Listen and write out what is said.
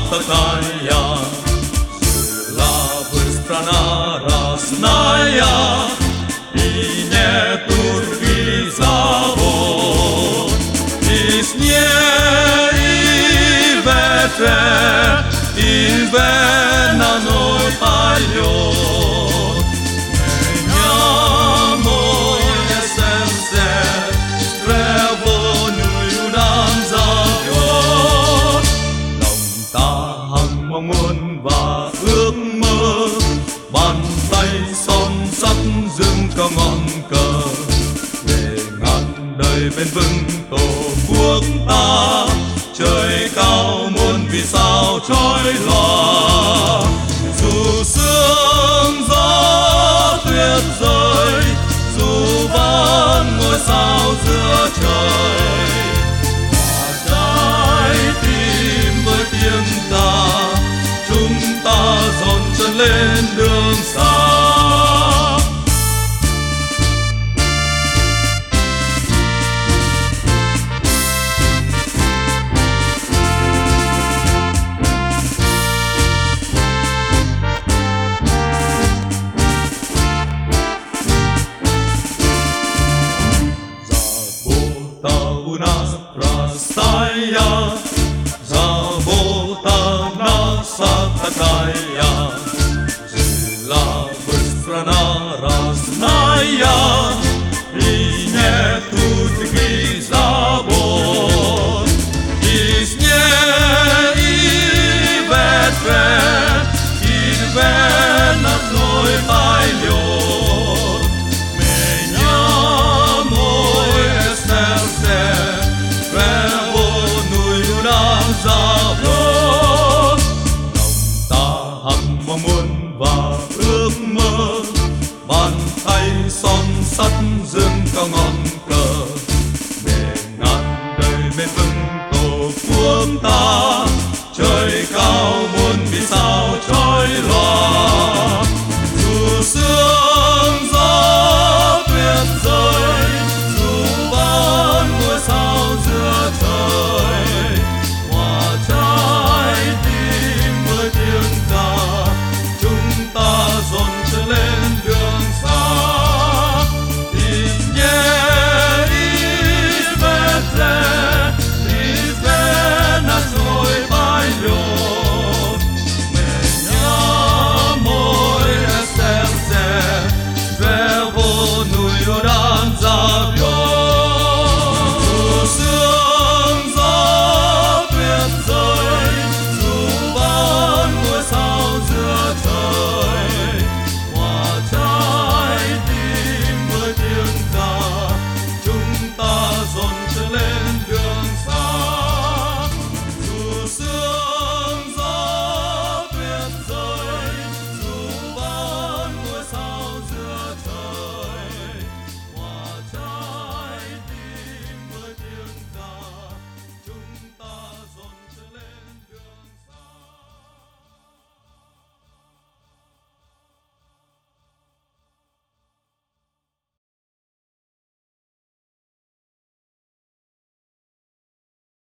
takaya Slava strana rasnaya И не турби завод И сне и ветер И вена ной поет Меня мое сердце Тревонную нам зовет Lòng ta hằng mong muốn và ước mơ Bàn tay son sắt dương cao ngọn cờ Về ngàn đời bên vững tổ quốc ta Trời cao muôn vì sao trói lòa Dù sương gió tuyết rơi Dù vẫn ngôi sao giữa trời Hòa trái tim với tiếng ta Chúng ta dồn chân lên đường xa Rastaya, Zabota nasa takaya, Slava strana rasnaya, И нету других забот. И сне, и ветер, и вена мной поет. Меня мое сердце Trevonную нам зовет Lòng ta hằng mong muốn và ước mơ Bàn tay son sắt dương cao ngọn cờ Để ngàn đời bên vững tổ quốc ta